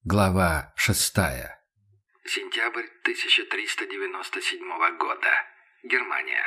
Глава 6. Сентябрь 1397 года. Германия.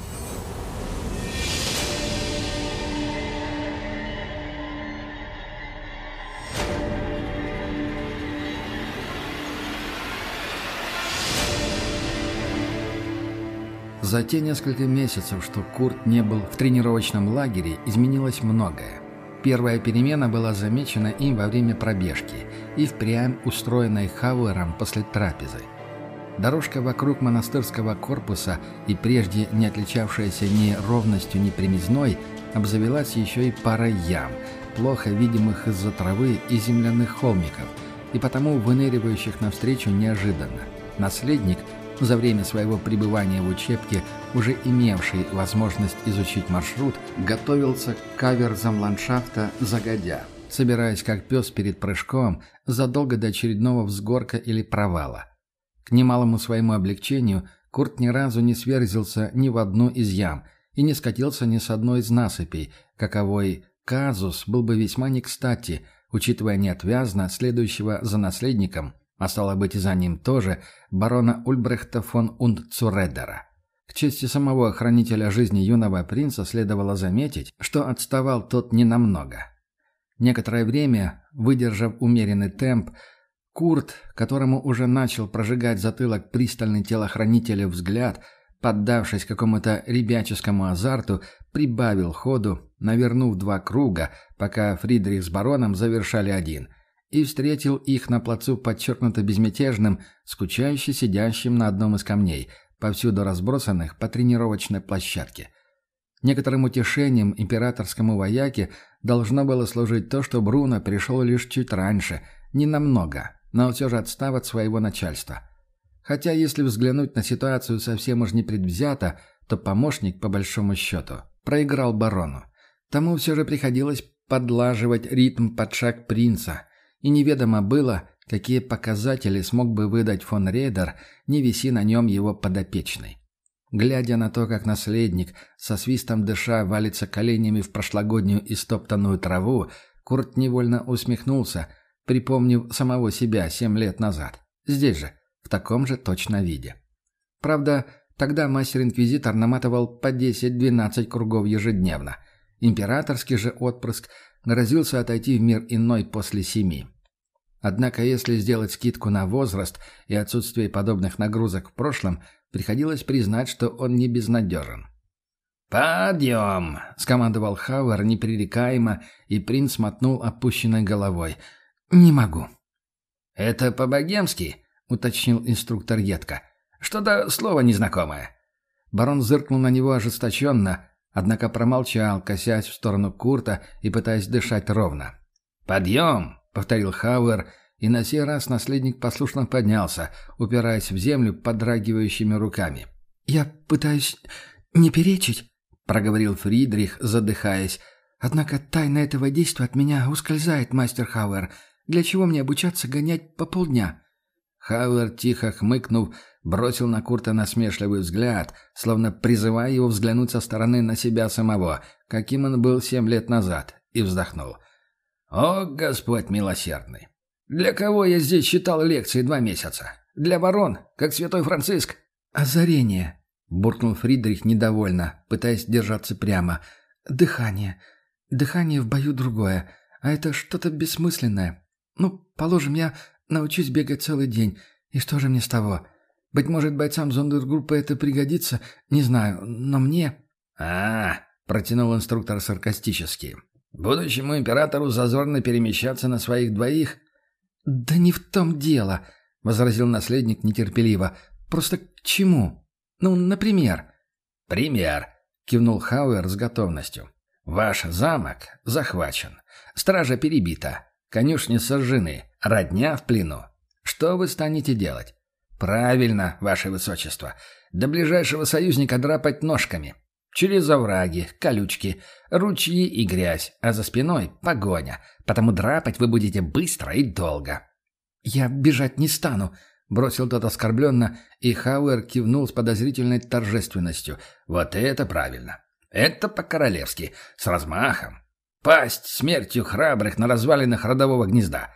За те несколько месяцев, что Курт не был в тренировочном лагере, изменилось многое. Первая перемена была замечена им во время пробежки и впрямь устроенной Хауэром после трапезы. Дорожка вокруг монастырского корпуса, и прежде не отличавшаяся ни ровностью, ни прямизной, обзавелась еще и парой ям, плохо видимых из-за травы и земляных холмиков, и потому выныривающих навстречу неожиданно. Наследник, за время своего пребывания в учебке, уже имевший возможность изучить маршрут, готовился к каверзам ландшафта загодя, собираясь как пес перед прыжком задолго до очередного взгорка или провала. К немалому своему облегчению Курт ни разу не сверзился ни в одну из ям и не скатился ни с одной из насыпей, каковой казус был бы весьма не кстати, учитывая неотвязно следующего за наследником, а стало быть и за ним тоже, барона Ульбрехта фон Унцуредера. К чести самого хранителя жизни юного принца следовало заметить, что отставал тот ненамного. Некоторое время, выдержав умеренный темп, Курт, которому уже начал прожигать затылок пристальный телохранителя взгляд, поддавшись какому-то ребяческому азарту, прибавил ходу, навернув 2 круга, пока Фридрих с бароном завершали один, и встретил их на плацу подчеркнуто безмятежным, скучающе сидящим на одном из камней, повсюду разбросанных по тренировочной площадке. Некоторым утешением императорскому вояке должно было служить то, что Бруно пришел лишь чуть раньше, ненамного, но все же отстав от своего начальства. Хотя, если взглянуть на ситуацию совсем уж непредвзято, то помощник, по большому счету, проиграл барону. Тому все же приходилось подлаживать ритм под шаг принца, и неведомо было, какие показатели смог бы выдать фон Рейдер, не виси на нем его подопечный. Глядя на то, как наследник, со свистом дыша, валится коленями в прошлогоднюю истоптанную траву, Курт невольно усмехнулся, припомнив самого себя 7 лет назад. Здесь же, в таком же точно виде. Правда, тогда мастер-инквизитор наматывал по 10-12 кругов ежедневно. Императорский же отпрыск грозился отойти в мир иной после 7. Однако, если сделать скидку на возраст и отсутствие подобных нагрузок в прошлом, приходилось признать, что он не безнадежен. «Подъем!» — скомандовал Хауэр непререкаемо, и принц мотнул опущенной головой. «Не могу». «Это по-богемски?» — уточнил инструктор едко. «Что-то слово незнакомое». Барон зыркнул на него ожесточенно, однако промолчал, косясь в сторону Курта и пытаясь дышать ровно. «Подъем!» — повторил Хауэр, и на сей раз наследник послушно поднялся, упираясь в землю подрагивающими руками. «Я пытаюсь не перечить», — проговорил Фридрих, задыхаясь. «Однако тайна этого действия от меня ускользает, мастер Хауэр. Для чего мне обучаться гонять по полдня?» Хауэр, тихо хмыкнув, бросил на Курта насмешливый взгляд, словно призывая его взглянуть со стороны на себя самого, каким он был 7 лет назад, и вздохнул. «О, Господь милосердный! Для кого я здесь читал лекции 2 месяца? Для ворон, как святой Франциск?» «Озарение!» — буркнул Фридрих недовольно, пытаясь держаться прямо. «Дыхание. Дыхание в бою другое, а это что-то бессмысленное. Ну, положим, я научусь бегать целый день, и что же мне с того? Быть может, бойцам зондергруппы это пригодится, не знаю, но мне...» протянул инструктор саркастически. «Будущему императору зазорно перемещаться на своих 2?» «Да не в том дело», — возразил наследник нетерпеливо. «Просто к чему? Ну, например». «Пример», — кивнул Хауэр с готовностью. «Ваш замок захвачен, стража перебита, конюшни сожжены, родня в плену. Что вы станете делать? Правильно, ваше высочество, до ближайшего союзника драпать ножками. Через овраги, колючки, ручьи и грязь, а за спиной погоня, потому драпать вы будете быстро и долго». «Я бежать не стану», — бросил тот оскорбленно, и Хауэр кивнул с подозрительной торжественностью. «Вот это правильно. Это по-королевски, с размахом. Пасть смертью храбрых на развалинах родового гнезда.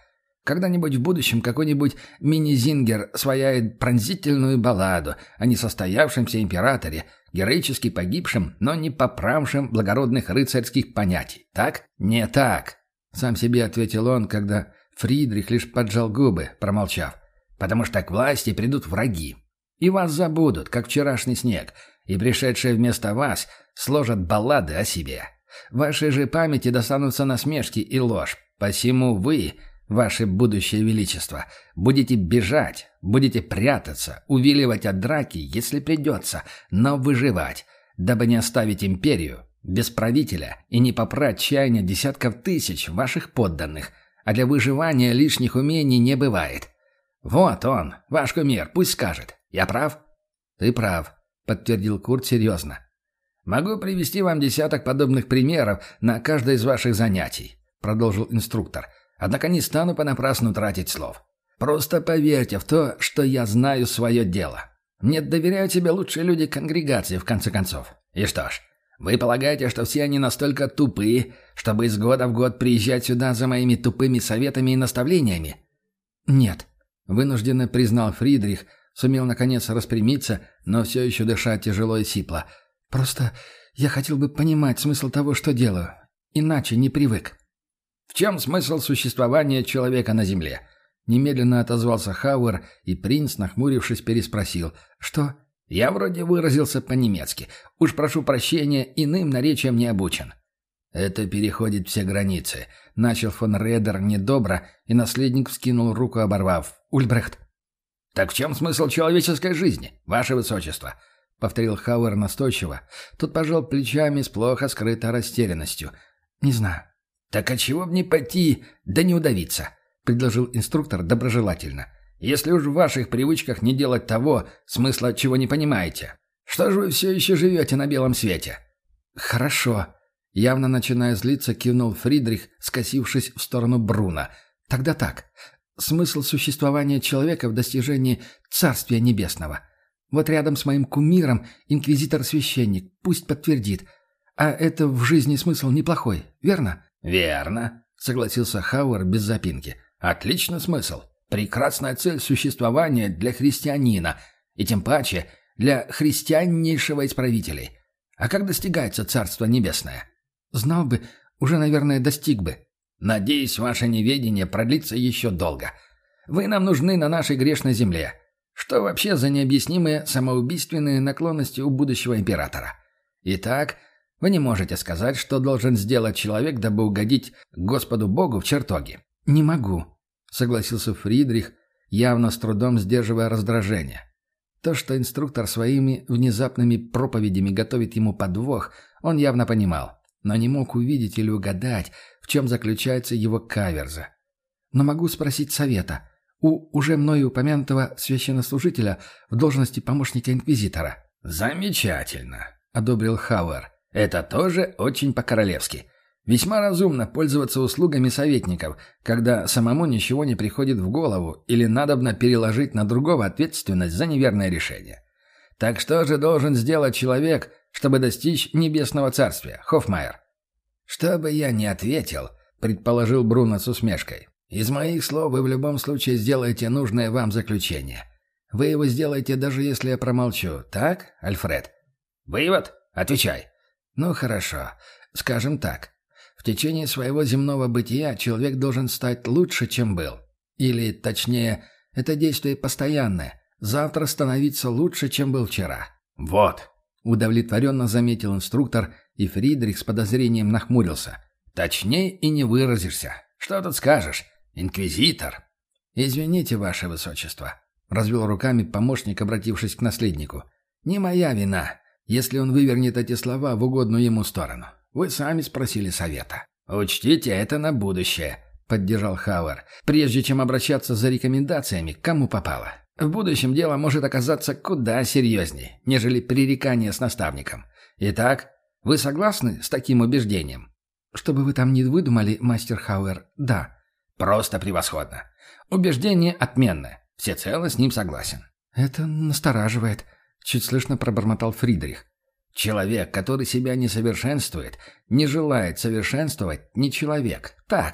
Когда-нибудь в будущем какой-нибудь мини-зингер свояет пронзительную балладу о несостоявшемся императоре, героически погибшем, но не поправшем благородных рыцарских понятий. Так? Не так, сам себе ответил он, когда Фридрих лишь поджал губы, промолчав. Потому что к власти придут враги. И вас забудут, как вчерашний снег, и пришедшие вместо вас сложат баллады о себе. Вашей же памяти достанутся насмешки и ложь. Посему вы, ваше будущее величество, будете бежать, будете прятаться, увиливать от драки, если придется, но выживать, дабы не оставить империю без правителя и не попрать чаяния десятков тысяч ваших подданных, а для выживания лишних умений не бывает. Вот он, ваш кумир, пусть скажет. Я прав? Ты прав, подтвердил Курт серьезно. Могу привести вам десяток подобных примеров на каждое из ваших занятий, продолжил инструктор. Однако не стану понапрасну тратить слов. Просто поверьте в то, что я знаю свое дело. Мне доверяют тебе лучшие люди конгрегации, в конце концов. И что ж, вы полагаете, что все они настолько тупые, чтобы из года в год приезжать сюда за моими тупыми советами и наставлениями? Нет, вынужденно признал Фридрих, сумел наконец распрямиться, но все еще дышать тяжело и сипло. Просто я хотел бы понимать смысл того, что делаю. Иначе не привык. В чем смысл существования человека на Земле? Немедленно отозвался Хауэр, и принц, нахмурившись, переспросил. Что? Я вроде выразился по-немецки. Уж прошу прощения, иным наречием не обучен. Это переходит все границы. Начал фон Редер недобро, и наследник вскинул руку, оборвав. Ульбрехт. Так в чем смысл человеческой жизни, ваше высочество? Повторил Хауэр настойчиво. Тот пожал плечами с плохо скрытой растерянностью. Не знаю. Так а чего б не пойти, да не удавиться? Предложил инструктор доброжелательно. Если уж в ваших привычках не делать того, смысла чего не понимаете. Что же вы все еще живете на белом свете? Хорошо. Явно начиная злиться, кивнул Фридрих, скосившись в сторону Бруна. Тогда так. Смысл существования человека в достижении Царствия Небесного. Вот рядом с моим кумиром инквизитор-священник, пусть подтвердит. А это в жизни смысл неплохой, верно? Верно, согласился Хауэр без запинки. Отличный смысл. Прекрасная цель существования для христианина, и тем паче для христианнейшего из правителей. А как достигается Царство Небесное? Знал бы, уже, наверное, достиг бы. Надеюсь, ваше неведение продлится еще долго. Вы нам нужны на нашей грешной земле. Что вообще за необъяснимые самоубийственные наклонности у будущего императора? Итак, вы не можете сказать, что должен сделать человек, дабы угодить Господу Богу в чертоге. Не могу, согласился Фридрих, явно с трудом сдерживая раздражение. То, что инструктор своими внезапными проповедями готовит ему подвох, он явно понимал, но не мог увидеть или угадать, в чем заключается его каверза. Но могу спросить совета у уже мною упомянутого священнослужителя в должности помощника инквизитора. «Замечательно», — одобрил Хауэр. «Это тоже очень по-королевски. Весьма разумно пользоваться услугами советников, когда самому ничего не приходит в голову или надобно переложить на другого ответственность за неверное решение. Так что же должен сделать человек, чтобы достичь небесного царствия, Хоффмайер?» «Что бы я ни ответил», — предположил Бруно с усмешкой, «из моих слов вы в любом случае сделаете нужное вам заключение. Вы его сделаете, даже если я промолчу, так, Альфред?» «Вывод? Отвечай». «Ну, хорошо. Скажем так. В течение своего земного бытия человек должен стать лучше, чем был. Или, точнее, это действие постоянное. Завтра становиться лучше, чем был вчера». «Вот», — удовлетворенно заметил инструктор, и Фридрих с подозрением нахмурился. «Точнее и не выразишься. Что тут скажешь? Инквизитор». «Извините, ваше высочество», — развел руками помощник, обратившись к наследнику. «Не моя вина, если он вывернет эти слова в угодную ему сторону. Вы сами спросили совета». «Учтите это на будущее», — поддержал Хауэр, «прежде чем обращаться за рекомендациями, кому попало. В будущем дело может оказаться куда серьезнее, нежели пререкание с наставником. Итак, вы согласны с таким убеждением?» «Что бы вы там ни выдумали, мастер Хауэр, да». «Просто превосходно. Убеждение отменное. Всецело с ним согласен». «Это настораживает», — чуть слышно пробормотал Фридрих. «Человек, который себя не совершенствует, не желает совершенствовать, не человек. Так,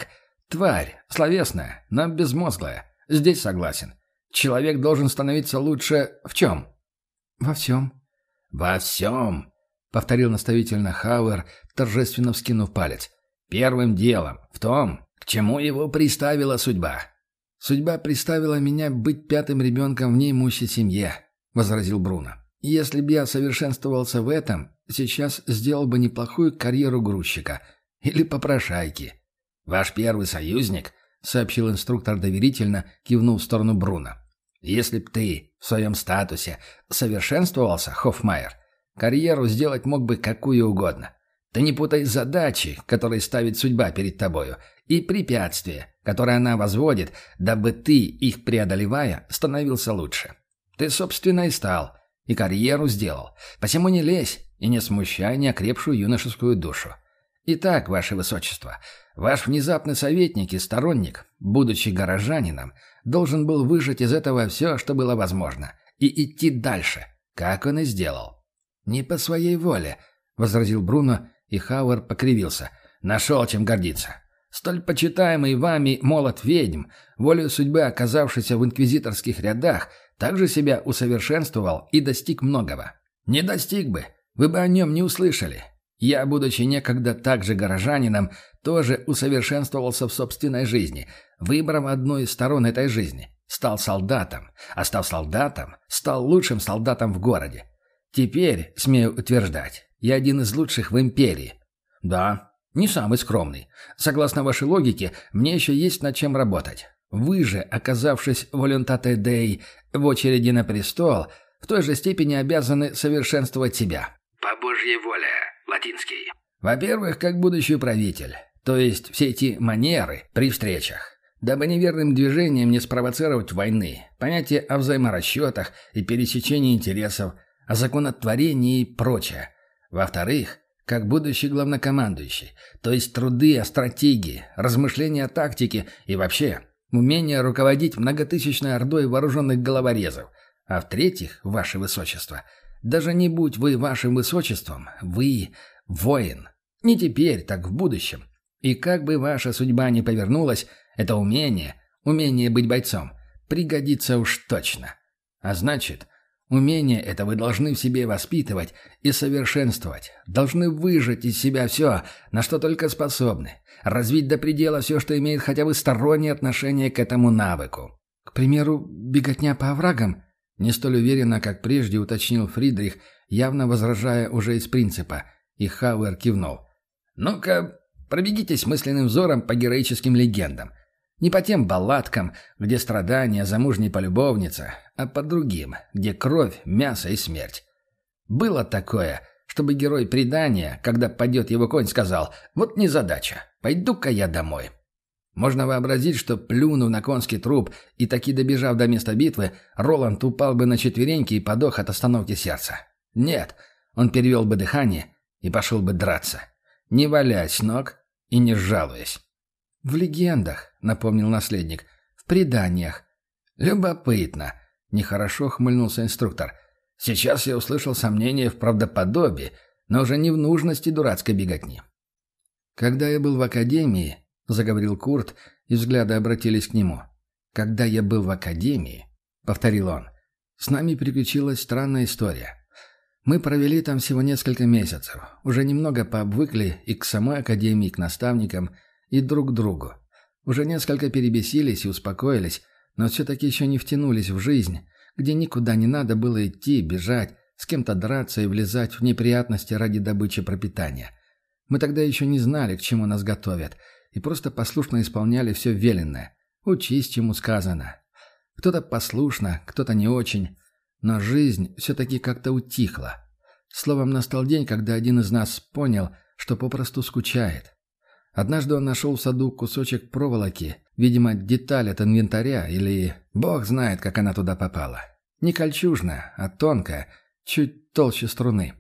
Тварь, словесная, но безмозглая. Здесь согласен. Человек должен становиться лучше в чем? Во всем. Во всем, повторил наставительно Хауэр, торжественно вскинув палец. Первым делом, в том, к чему его приставила судьба. «Судьба приставила меня быть пятым ребенком в неимущей семье», — возразил Бруно. «Если бы я совершенствовался в этом, сейчас сделал бы неплохую карьеру грузчика или попрошайки». «Ваш первый союзник», — сообщил инструктор доверительно, кивнув в сторону Бруно. «Если б ты в своем статусе совершенствовался, Хоффмайер, карьеру сделать мог бы какую угодно. Ты не путай задачи, которые ставит судьба перед тобою, и препятствия, которые она возводит, дабы ты, их преодолевая, становился лучше. Ты, собственно, и стал, и карьеру сделал. Посему не лезь и не смущай неокрепшую юношескую душу. Итак, ваше высочество, ваш внезапный советник и сторонник, будучи горожанином, должен был выжать из этого все, что было возможно, и идти дальше, как он и сделал. «Не по своей воле», — возразил Бруно, и Хауэр покривился. «Нашел чем гордиться. Столь почитаемый вами молот ведьм, волею судьбы оказавшийся в инквизиторских рядах, также себя усовершенствовал и достиг многого. Не достиг бы, вы бы о нем не услышали. Я, будучи некогда также горожанином, тоже усовершенствовался в собственной жизни, выбрав одну из сторон этой жизни. Стал солдатом, а став солдатом, стал лучшим солдатом в городе. Теперь, смею утверждать, я один из лучших в империи. Да, не самый скромный. Согласно вашей логике, мне еще есть над чем работать. Вы же, оказавшись волюнтате Дей в очереди на престол, в той же степени обязаны совершенствовать себя. По Божьей воле. Латинский. Во-первых, как будущий правитель, то есть все эти манеры при встречах, дабы неверным движением не спровоцировать войны, понятие о взаиморасчетах и пересечении интересов, о законотворении и прочее. Во-вторых, как будущий главнокомандующий, то есть труды о стратегии, размышления о тактике и вообще умение руководить многотысячной ордой вооруженных головорезов. А в-третьих, ваше высочество, даже не будь вы вашим высочеством, вы воин. Не теперь, так в будущем. И как бы ваша судьба ни повернулась, это умение быть бойцом, пригодится уж точно. А значит, умение это вы должны в себе воспитывать и совершенствовать, должны выжать из себя все, на что только способны, развить до предела все, что имеет хотя бы стороннее отношение к этому навыку. К примеру, беготня по оврагам? Не столь уверенно, как прежде, уточнил Фридрих, явно возражая уже из принципа, и Хауэр кивнул. «Ну-ка, пробегитесь мысленным взором по героическим легендам. Не по тем балладкам, где страдания замужней полюбовницы, а по другим, где кровь, мясо и смерть. Было такое, чтобы герой предания, когда падет его конь, сказал «Вот незадача, пойду-ка я домой». Можно вообразить, что, плюнув на конский труп и таки добежав до места битвы, Роланд упал бы на четвереньки и подох от остановки сердца. Нет, он перевел бы дыхание и пошел бы драться, не валяясь с ног и не жалуясь. «В легендах», — напомнил наследник, — «в преданиях». «Любопытно», — нехорошо хмыльнулся инструктор. «Сейчас я услышал сомнения в правдоподобии, но уже не в нужности дурацкой беготни». «Когда я был в академии», — заговорил Курт, и взгляды обратились к нему. «Когда я был в академии», — повторил он, — «с нами приключилась странная история. Мы провели там всего несколько месяцев, уже немного пообвыкли и к самой академии, и к наставникам, и друг к другу. Уже несколько перебесились и успокоились, но все-таки еще не втянулись в жизнь, где никуда не надо было идти, бежать, с кем-то драться и влезать в неприятности ради добычи пропитания. Мы тогда еще не знали, к чему нас готовят, и просто послушно исполняли все веленное. Учись, чему сказано. Кто-то послушно, кто-то не очень, но жизнь все-таки как-то утихла. Словом, настал день, когда один из нас понял, что попросту скучает. Однажды он нашел в саду кусочек проволоки, видимо, деталь от инвентаря, или бог знает, как она туда попала. Не кольчужная, а тонкая, чуть толще струны.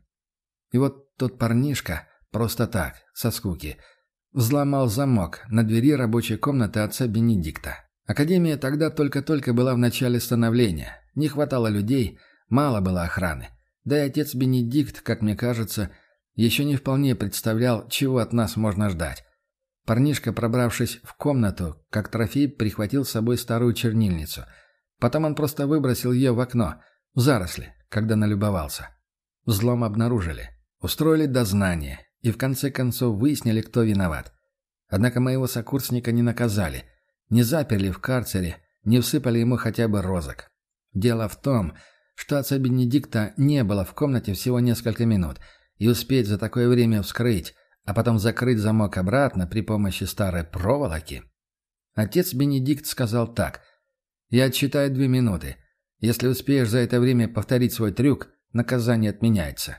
И вот тот парнишка, просто так, со скуки, взломал замок на двери рабочей комнаты отца Бенедикта. Академия тогда только-только была в начале становления. Не хватало людей, мало было охраны. Да и отец Бенедикт, как мне кажется, еще не вполне представлял, чего от нас можно ждать. Парнишка, пробравшись в комнату, как трофей прихватил с собой старую чернильницу. Потом он просто выбросил ее в окно, в заросли, когда налюбовался. Взлом обнаружили. Устроили дознание и в конце концов выяснили, кто виноват. Однако моего сокурсника не наказали, не заперли в карцере, не всыпали ему хотя бы розок. Дело в том, что отца Бенедикта не было в комнате всего несколько минут, и успеть за такое время вскрыть, а потом закрыть замок обратно при помощи старой проволоки. Отец Бенедикт сказал так: «Я отсчитаю 2 минуты. Если успеешь за это время повторить свой трюк, наказание отменяется».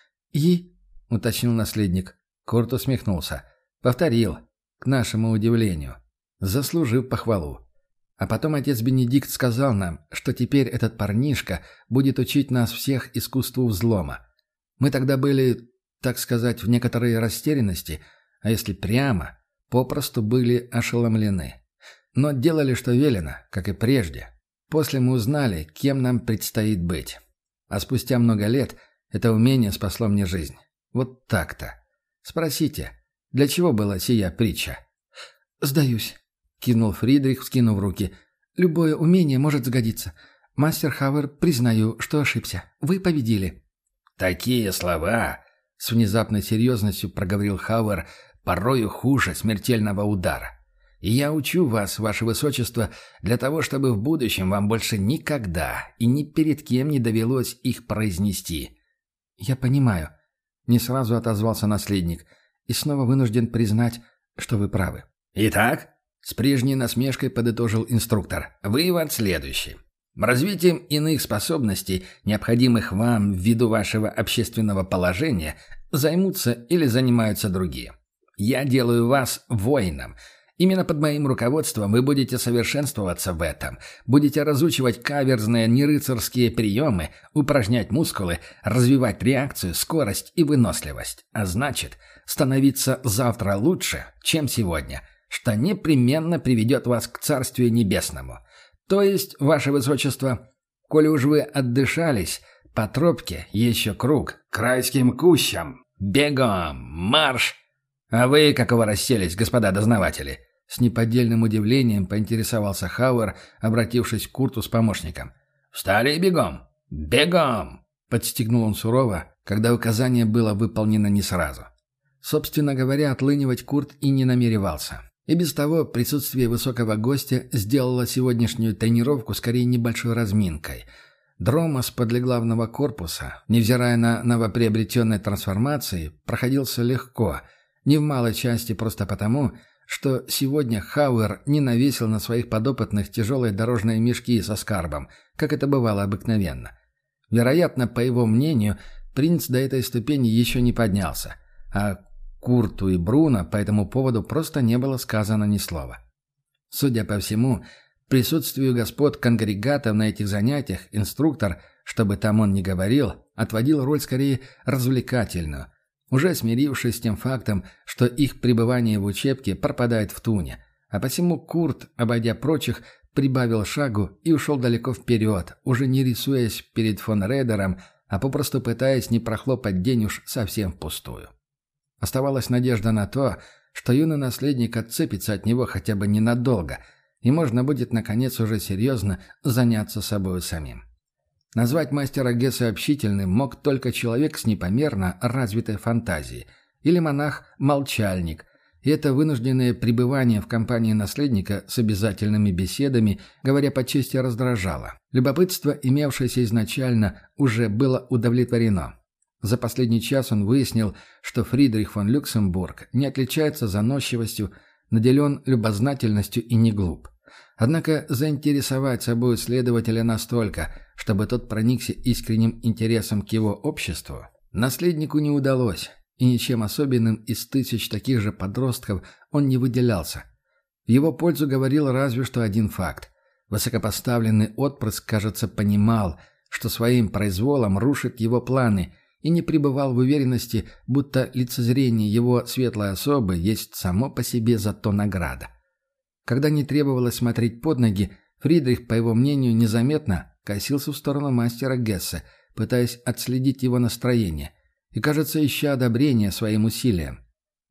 «И?» — уточнил наследник. Курт усмехнулся. «Повторил, к нашему удивлению, заслужив похвалу. А потом отец Бенедикт сказал нам, что теперь этот парнишка будет учить нас всех искусству взлома. Мы тогда были, так сказать, в некоторой растерянности, а если прямо, попросту были ошеломлены. Но делали, что велено, как и прежде. После мы узнали, кем нам предстоит быть. А спустя много лет это умение спасло мне жизнь. Вот так-то. Спросите, для чего была сия притча?» «Сдаюсь», — кинул Фридрих, вскинув руки. «Любое умение может сгодиться. Мастер Хауэр, признаю, что ошибся. Вы победили». «Такие слова!» — с внезапной серьезностью проговорил Хауэр, порою хуже смертельного удара. «И я учу вас, ваше высочество, для того, чтобы в будущем вам больше никогда и ни перед кем не довелось их произнести». «Я понимаю», — не сразу отозвался наследник, «и снова вынужден признать, что вы правы». «Итак?» — с прежней насмешкой подытожил инструктор. «Вывод следующий. Развитием иных способностей, необходимых вам ввиду вашего общественного положения, займутся или занимаются другие. Я делаю вас воином. Именно под моим руководством вы будете совершенствоваться в этом, будете разучивать каверзные нерыцарские приемы, упражнять мускулы, развивать реакцию, скорость и выносливость. А значит, становиться завтра лучше, чем сегодня, что непременно приведет вас к Царствию Небесному. То есть, ваше высочество, коли уж вы отдышались, по тропке еще круг, к райским кущам. Бегом! Марш!» «А вы какого расселись, господа дознаватели?» С неподдельным удивлением поинтересовался Хауэр, обратившись к Курту с помощником. «Встали и бегом! Бегом!» Подстегнул он сурово, когда указание было выполнено не сразу. Собственно говоря, отлынивать Курт и не намеревался. И без того присутствие высокого гостя сделало сегодняшнюю тренировку скорее небольшой разминкой. Дромос подле главного корпуса, невзирая на новоприобретенные трансформации, проходился легко, не в малой части просто потому, что сегодня Хауэр не навесил на своих подопытных тяжелые дорожные мешки со скарбом, как это бывало обыкновенно. Вероятно, по его мнению, принц до этой ступени еще не поднялся, а Курту и Бруно по этому поводу просто не было сказано ни слова. Судя по всему, присутствию господ конгрегатов на этих занятиях инструктор, чтобы там он ни говорил, отводил роль скорее развлекательную, уже смирившись с тем фактом, что их пребывание в учебке пропадает в туне, а посему Курт, обойдя прочих, прибавил шагу и ушел далеко вперед, уже не рисуясь перед фон Рейдером, а попросту пытаясь не прохлопать день уж совсем впустую. Оставалась надежда на то, что юный наследник отцепится от него хотя бы ненадолго, и можно будет, наконец, уже серьезно заняться собою самим. Назвать мастера Гесса общительным мог только человек с непомерно развитой фантазией, или монах-молчальник, и это вынужденное пребывание в компании наследника с обязательными беседами, говоря по чести, раздражало. Любопытство, имевшееся изначально, уже было удовлетворено. За последний час он выяснил, что Фридрих фон Люксембург не отличается заносчивостью, наделен любознательностью и не глуп. Однако заинтересовать собой следователя настолько, чтобы тот проникся искренним интересом к его обществу, наследнику не удалось, и ничем особенным из тысяч таких же подростков он не выделялся. В его пользу говорил разве что один факт. Высокопоставленный отпрыск, кажется, понимал, что своим произволом рушит его планы, и не пребывал в уверенности, будто лицезрение его светлой особы есть само по себе зато награда. Когда не требовалось смотреть под ноги, Фридрих, по его мнению, незаметно косился в сторону мастера Гессе, пытаясь отследить его настроение, и, кажется, ища одобрения своим усилиям.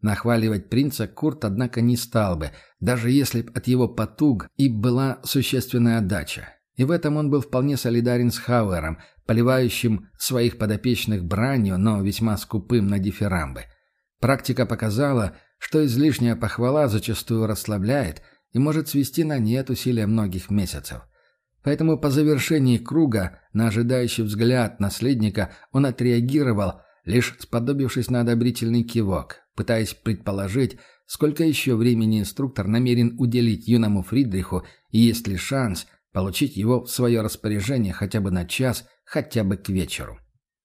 Нахваливать принца Курт, однако, не стал бы, даже если б от его потуг и была существенная отдача. И в этом он был вполне солидарен с Хауэром, поливающим своих подопечных бранью, но весьма скупым на дифирамбы. Практика показала, что излишняя похвала зачастую расслабляет и может свести на нет усилия многих месяцев. Поэтому по завершении круга на ожидающий взгляд наследника он отреагировал, лишь сподобившись на одобрительный кивок, пытаясь предположить, сколько еще времени инструктор намерен уделить юному Фридриху и есть ли шанс получить его в свое распоряжение хотя бы на час, хотя бы к вечеру.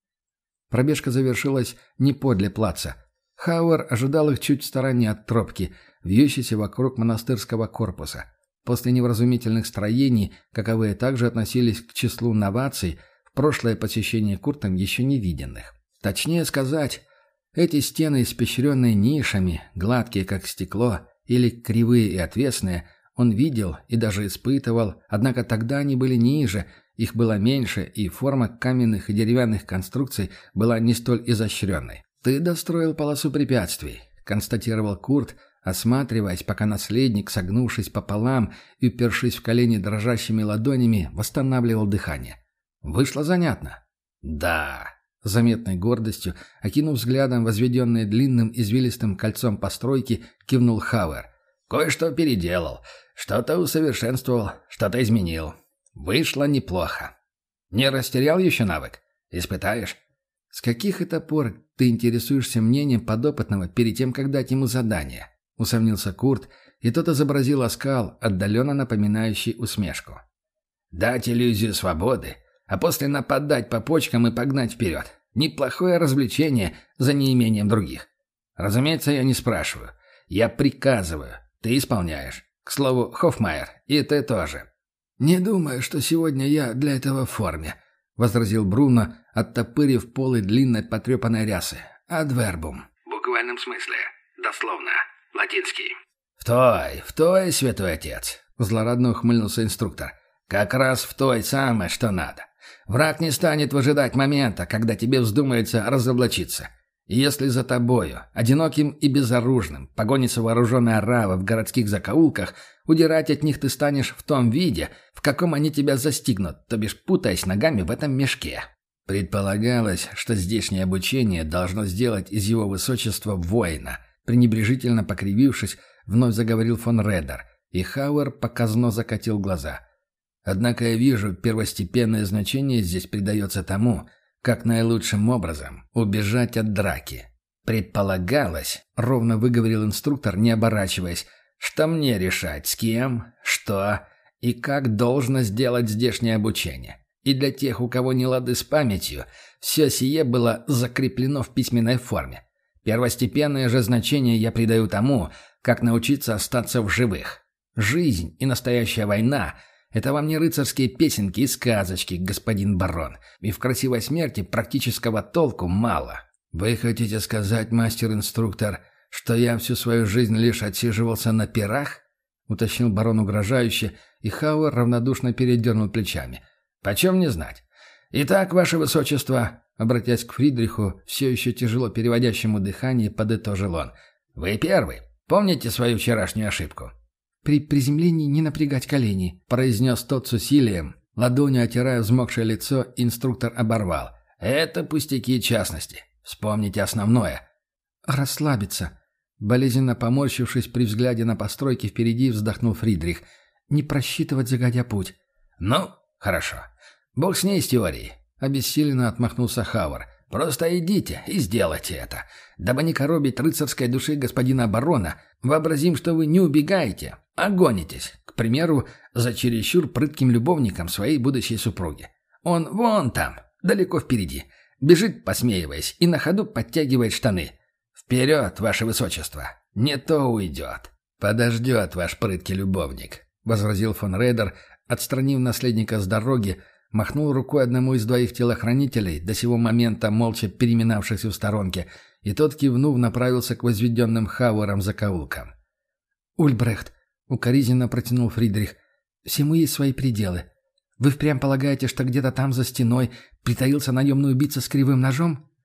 Пробежка завершилась не подле плаца. Хауэр ожидал их чуть в стороне от тропки, вьющейся вокруг монастырского корпуса. После невразумительных строений, каковые также относились к числу новаций, в прошлое посещение Куртом еще не виденных. Точнее сказать, эти стены, испещренные нишами, гладкие как стекло, или кривые и отвесные, он видел и даже испытывал, однако тогда они были ниже, их было меньше, и форма каменных и деревянных конструкций была не столь изощренной. «Ты достроил полосу препятствий», — констатировал Курт, осматриваясь, пока наследник, согнувшись пополам и упершись в колени дрожащими ладонями, восстанавливал дыхание. «Вышло занятно». «Да», — с заметной гордостью, окинув взглядом возведенные длинным извилистым кольцом постройки, кивнул Хауэр. «Кое-что переделал, что-то усовершенствовал, что-то изменил. Вышло неплохо. Не растерял еще навык? Испытаешь?» «С каких это пор ты интересуешься мнением подопытного перед тем, как дать ему задание?» — усомнился Курт, и тот изобразил оскал, отдаленно напоминающий усмешку. «Дать иллюзию свободы, а после нападать по почкам и погнать вперед. Неплохое развлечение за неимением других. Разумеется, я не спрашиваю. Я приказываю. Ты исполняешь. К слову, Хоффмайер, и ты тоже». «Не думаю, что сегодня я для этого в форме», — возразил Бруно, оттопырив полы длинной потрепанной рясы. «Адвербум». В буквальном смысле. Дословно. Латинский. В той, святой отец», — злорадно ухмыльнулся инструктор. «Как раз в той самой, что надо. Враг не станет выжидать момента, когда тебе вздумается разоблачиться. И если за тобою, одиноким и безоружным, погонится вооруженная рава в городских закоулках, удирать от них ты станешь в том виде, в каком они тебя застигнут, то бишь путаясь ногами в этом мешке». Предполагалось, что здешнее обучение должно сделать из его высочества воина. Пренебрежительно покривившись, вновь заговорил фон Редер, и Хауэр показно закатил глаза. «Однако я вижу, первостепенное значение здесь придается тому, как наилучшим образом убежать от драки. Предполагалось, — ровно выговорил инструктор, не оборачиваясь, — что мне решать, с кем, что и как должно сделать здешнее обучение. И для тех, у кого не лады с памятью, все сие было закреплено в письменной форме. Первостепенное же значение я придаю тому, как научиться остаться в живых. Жизнь и настоящая война — это вам не рыцарские песенки и сказочки, господин барон, и в красивой смерти практического толку мало». «Вы хотите сказать, мастер-инструктор, что я всю свою жизнь лишь отсиживался на пирах?» — уточнил барон угрожающе, и Хауэр равнодушно передернул плечами. «Почем не знать? Итак, ваше высочество», — обратясь к Фридриху, все еще тяжело переводящему дыхание, подытожил он. «Вы первый. Помните свою вчерашнюю ошибку?» «При приземлении не напрягать колени», — произнес тот с усилием. Ладонью отирая взмокшее лицо, инструктор оборвал. «Это пустяки частности. Вспомните основное». «Расслабиться». Болезненно поморщившись при взгляде на постройки впереди, вздохнул Фридрих. «Не просчитывать загодя путь». «Ну, хорошо. Бог с ней с теорией», — обессиленно отмахнулся Хауэр. «Просто идите и сделайте это. Дабы не коробить рыцарской души господина барона, вообразим, что вы не убегаете, а гонитесь, к примеру, за чересчур прытким любовником своей будущей супруги. Он вон там, далеко впереди, бежит, посмеиваясь, и на ходу подтягивает штаны. Вперед, ваше высочество, не то уйдет». «Подождет ваш прыткий любовник», — возразил фон Рейдер, отстранив наследника с дороги, махнул рукой одному из двоих телохранителей, до сего момента молча переминавшихся в сторонке, и тот, кивнув, направился к возведенным Хауэром закоулкам. «Ульбрехт», — укоризненно протянул Фридрих, — «всему есть свои пределы. Вы впрямь полагаете, что где-то там за стеной притаился наемный убийца с кривым ножом?»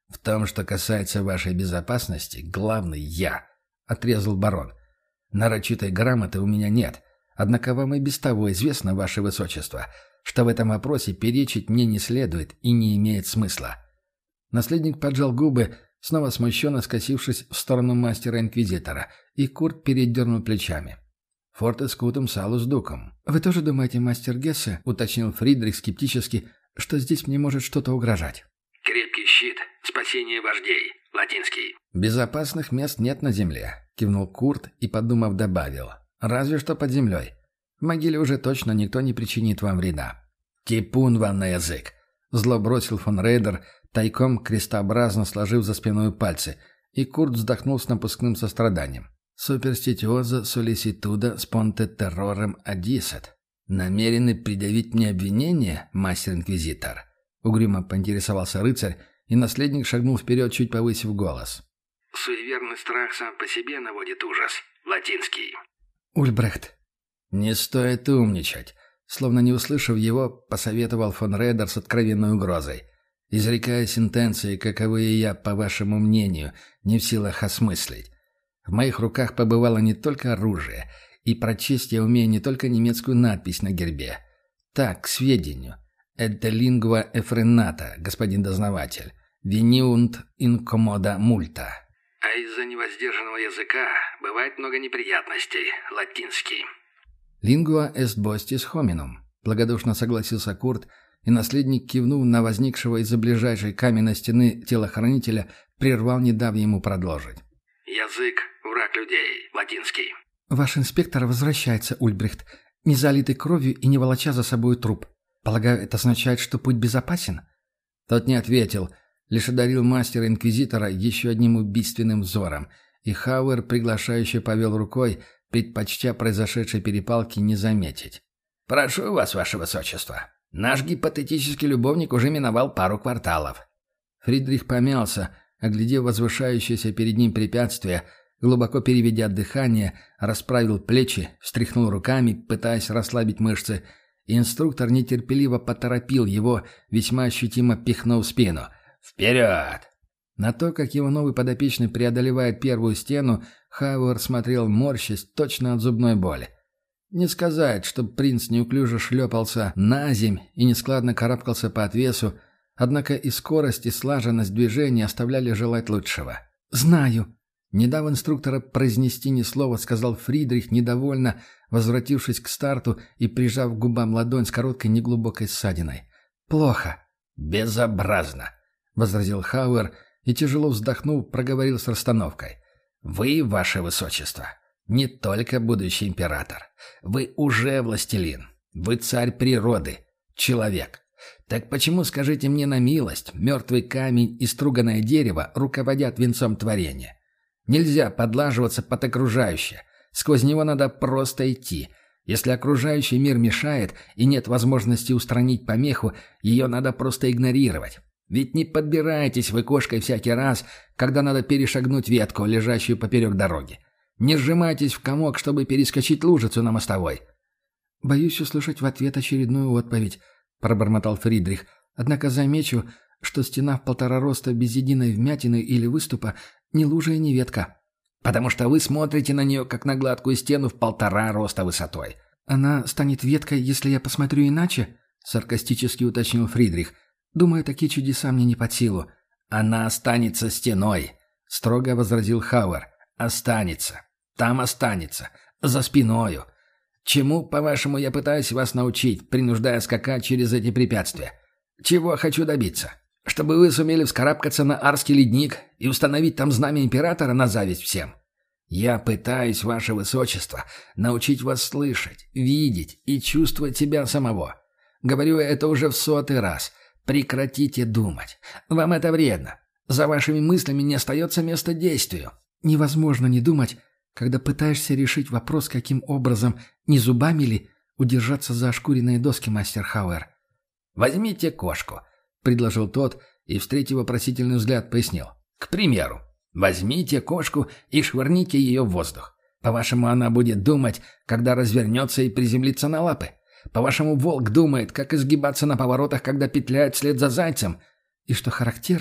«В том, что касается вашей безопасности, главный я», — отрезал барон. «Нарочитой грамоты у меня нет, однако вам и без того известно, ваше высочество, что в этом вопросе перечить мне не следует и не имеет смысла». Наследник поджал губы, снова смущенно скосившись в сторону мастера-инквизитора, и Курт передернул плечами. «Форт эскутум салус дукум». «Вы тоже думаете, мастер Гессе?» — уточнил Фридрих скептически, что здесь мне может что-то угрожать. Крепкий щит, спасение вождей. Латинский. «Безопасных мест нет на земле», — кивнул Курт и, подумав, добавил. «Разве что под землей. В могиле уже точно никто не причинит вам вреда». «Типун вам на язык!» — зло бросил фон Рейдер, тайком крестообразно сложив за спиной пальцы, и Курт вздохнул с напускным состраданием. «Суперститиоза солиситуда спонте террорем адисет». «Намерены предъявить мне обвинение, мастер-инквизитор?» — угрюмо поинтересовался рыцарь, и наследник шагнул вперед, чуть повысив голос. Суеверный страх сам по себе наводит ужас. Латинский. «Ульбрехт». «Не стоит умничать», — словно не услышав его, посоветовал фон Рейдер с откровенной угрозой. «Изрекая сентенции, каковые я, по вашему мнению, не в силах осмыслить. В моих руках побывало не только оружие, и прочесть я умею не только немецкую надпись на гербе. Так, к сведению. Это лингва эфрената, господин дознаватель. Вениунт инкомода мульта». А из-за невоздержанного языка бывает много неприятностей. Латинский. «Лингва эст бостис хоминум», — благодушно согласился Курт, и наследник, кивнув на возникшего из-за ближайшей каменной стены телохранителя, прервал, не дав ему продолжить. Язык – враг людей. Латинский. «Ваш инспектор возвращается, Ульбрехт, не залитый кровью и не волоча за собой труп. Полагаю, это означает, что путь безопасен?» Тот не ответил, лишь одарил мастера-инквизитора еще одним убийственным взором, и Хауэр приглашающе повел рукой, предпочтя произошедшей перепалки не заметить. «Прошу вас, ваше высочество. Наш гипотетический любовник уже миновал пару кварталов». Фридрих помялся, оглядев возвышающееся перед ним препятствие, глубоко переведя дыхание, расправил плечи, встряхнул руками, пытаясь расслабить мышцы, и инструктор нетерпеливо поторопил его, весьма ощутимо пихнув спину. «Вперед!» На то, как его новый подопечный преодолевает первую стену, Хауэр смотрел, морщась, точно от зубной боли. Не сказать, что принц неуклюже шлепался на земь и нескладно карабкался по отвесу, однако и скорость, и слаженность движения оставляли желать лучшего. «Знаю». Не дав инструктора произнести ни слова, сказал Фридрих, недовольно, возвратившись к старту и прижав к губам ладонь с короткой неглубокой ссадиной. «Плохо». «Безобразно», — возразил Хауэр и, тяжело вздохнув, проговорил с расстановкой. «Вы, ваше высочество, не только будущий император. Вы уже властелин. Вы царь природы, человек. Так почему, скажите мне на милость, мертвый камень и струганное дерево руководят венцом творения? Нельзя подлаживаться под окружающее. Сквозь него надо просто идти. Если окружающий мир мешает и нет возможности устранить помеху, ее надо просто игнорировать. Ведь не подбирайтесь вы кошкой всякий раз, когда надо перешагнуть ветку, лежащую поперек дороги. Не сжимайтесь в комок, чтобы перескочить лужицу на мостовой». «Боюсь услышать в ответ очередную отповедь», — пробормотал Фридрих. «Однако замечу, что стена в 1,5 роста без единой вмятины или выступа ни лужа и ни ветка». «Потому что вы смотрите на нее, как на гладкую стену в 1,5 роста высотой». «Она станет веткой, если я посмотрю иначе?» — саркастически уточнил Фридрих. «Думаю, такие чудеса мне не под силу». «Она останется стеной», — строго возразил Хауэр. «Останется. Там останется. За спиною. Чему, по-вашему, я пытаюсь вас научить, принуждая скакать через эти препятствия? Чего хочу добиться? Чтобы вы сумели вскарабкаться на Арский ледник и установить там знамя императора на зависть всем? Я пытаюсь, ваше высочество, научить вас слышать, видеть и чувствовать себя самого. Говорю это уже в 100-й раз. Прекратите думать. Вам это вредно. За вашими мыслями не остается места действию». «Невозможно не думать, когда пытаешься решить вопрос, каким образом, не зубами ли, удержаться за ошкуренные доски, мастер Хауэр». «Возьмите кошку», — предложил тот и, встретив вопросительный взгляд, пояснил. «К примеру, возьмите кошку и швырните ее в воздух. По-вашему, она будет думать, когда развернется и приземлится на лапы? По-вашему, волк думает, как изгибаться на поворотах, когда петляет вслед за зайцем?» «И что характерно,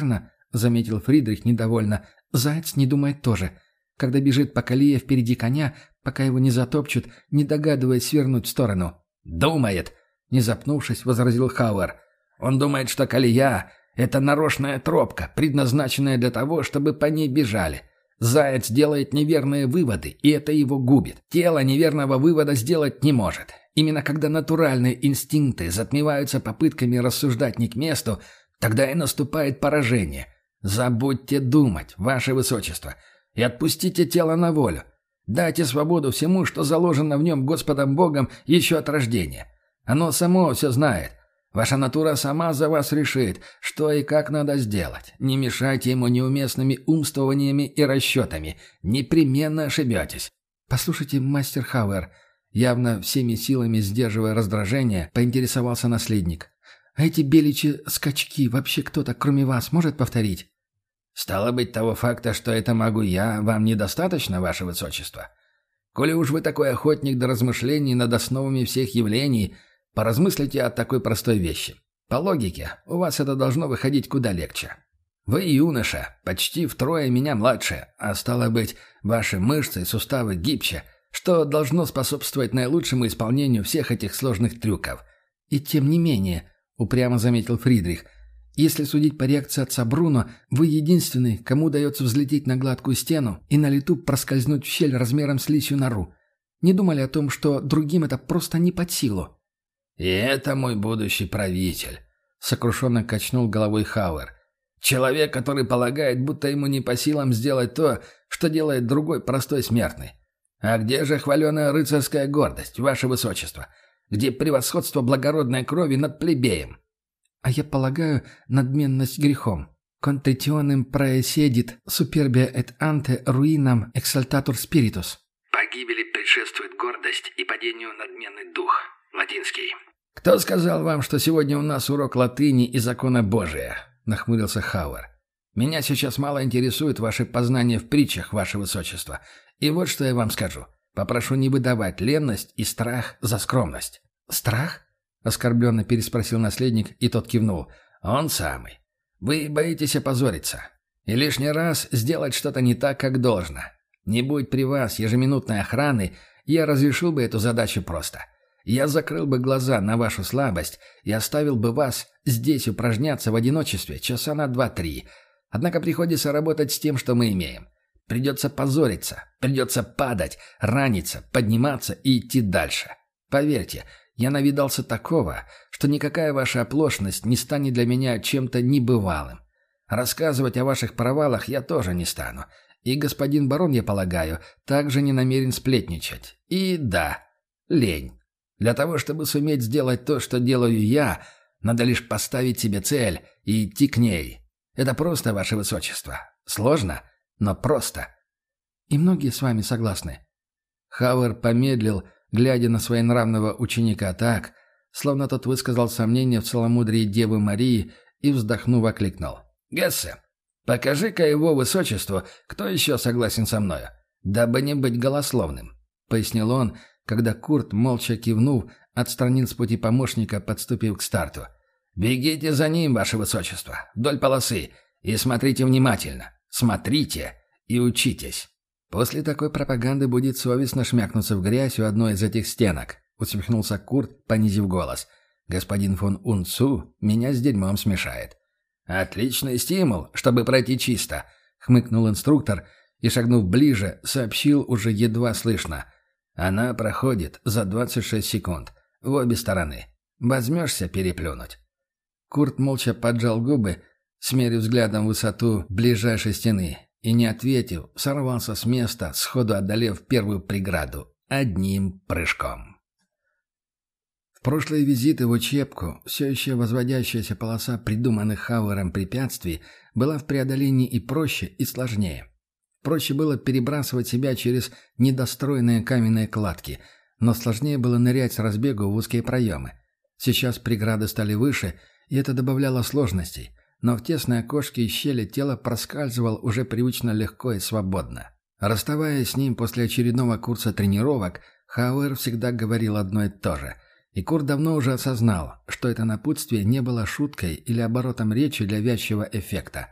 — заметил Фридрих недовольно. «Заяц не думает тоже. Когда бежит по колее впереди коня, пока его не затопчут, не догадываясь свернуть в сторону». «Думает!» — не запнувшись, возразил Хауэр. «Он думает, что колея — это нарочная тропка, предназначенная для того, чтобы по ней бежали. Заяц делает неверные выводы, и это его губит. Тело неверного вывода сделать не может. Именно когда натуральные инстинкты затмеваются попытками рассуждать не к месту, тогда и наступает поражение. Забудьте думать, ваше высочество, и отпустите тело на волю. Дайте свободу всему, что заложено в нем Господом Богом еще от рождения. Оно само все знает. Ваша натура сама за вас решит, что и как надо сделать. Не мешайте ему неуместными умствованиями и расчетами. Непременно ошибетесь». «Послушайте, мастер Хауэр», явно всеми силами сдерживая раздражение, поинтересовался наследник. «А эти беличьи скачки вообще кто-то, кроме вас, может повторить?» «Стало быть, того факта, что это могу я, вам недостаточно, ваше высочество? Коли уж вы такой охотник до размышлений над основами всех явлений, поразмыслите о такой простой вещи. По логике, у вас это должно выходить куда легче. Вы юноша, почти втрое меня младше, а стало быть, ваши мышцы и суставы гибче, что должно способствовать наилучшему исполнению всех этих сложных трюков». «И тем не менее», — упрямо заметил Фридрих, «если судить по реакции отца Бруно, вы единственный, кому удается взлететь на гладкую стену и на лету проскользнуть в щель размером с лисью нору. Не думали о том, что другим это просто не под силу?» «И это мой будущий правитель», — сокрушенно качнул головой Хауэр. «Человек, который полагает, будто ему не по силам сделать то, что делает другой простой смертный. А где же хваленая рыцарская гордость, ваше высочество? Где превосходство благородной крови над плебеем?» «А я полагаю, надменность грехом. Contritionem praesedit superbia et ante ruinam exaltatur spiritus». Погибели предшествует гордость и падению надменный дух. Латинский. «Кто сказал вам, что сегодня у нас урок латыни и закона Божия?» — нахмурился Хауэр. «Меня сейчас мало интересует ваше познание в притчах, ваше высочество. И вот что я вам скажу. Попрошу не выдавать ленность и страх за скромность». «Страх?» — оскорбленно переспросил наследник, и тот кивнул. «Он самый. Вы боитесь опозориться. И лишний раз сделать что-то не так, как должно. Не будь при вас ежеминутной охраны, я разрешил бы эту задачу просто. Я закрыл бы глаза на вашу слабость и оставил бы вас здесь упражняться в одиночестве часа на 2-3. Однако приходится работать с тем, что мы имеем. Придется позориться, придется падать, раниться, подниматься и идти дальше. Поверьте, я навидался такого, что никакая ваша оплошность не станет для меня чем-то небывалым. Рассказывать о ваших провалах я тоже не стану. И господин барон, я полагаю, также не намерен сплетничать. И да, лень. Для того, чтобы суметь сделать то, что делаю я, надо лишь поставить себе цель и идти к ней. Это просто, ваше высочество. Сложно, но просто». «И многие с вами согласны?» Хауэр помедлил, глядя на своенравного ученика так, словно тот высказал сомнение в целомудрии Девы Марии и, вздохнув, окликнул. «Гессе, покажи-ка его высочеству, кто еще согласен со мною, дабы не быть голословным», — пояснил он, когда Курт, молча кивнув, отстранил с пути помощника, подступив к старту. «Бегите за ним, ваше высочество, вдоль полосы, и смотрите внимательно. Смотрите и учитесь». «После такой пропаганды будет совестно шмякнуться в грязь у одной из этих стенок», — усмехнулся Курт, понизив голос. «Господин фон Унцу меня с дерьмом смешает». «Отличный стимул, чтобы пройти чисто», — хмыкнул инструктор и, шагнув ближе, сообщил уже едва слышно. «Она проходит за 26 секунд. В обе стороны. Возьмешься переплюнуть». Курт молча поджал губы, смерив взглядом высоту ближайшей стены, и, не ответив, сорвался с места, сходу одолев первую преграду одним прыжком. В прошлые визиты в учебку все еще возводящаяся полоса придуманных Хауэром препятствий была в преодолении и проще, и сложнее. Проще было перебрасывать себя через недостроенные каменные кладки, но сложнее было нырять с разбегу в узкие проемы. Сейчас преграды стали выше, и это добавляло сложностей, но в тесные окошки и щели тело проскальзывал уже привычно легко и свободно. Расставаясь с ним после очередного курса тренировок, Хауэр всегда говорил одно и то же. И Курт давно уже осознал, что это напутствие не было шуткой или оборотом речи для вязчего эффекта.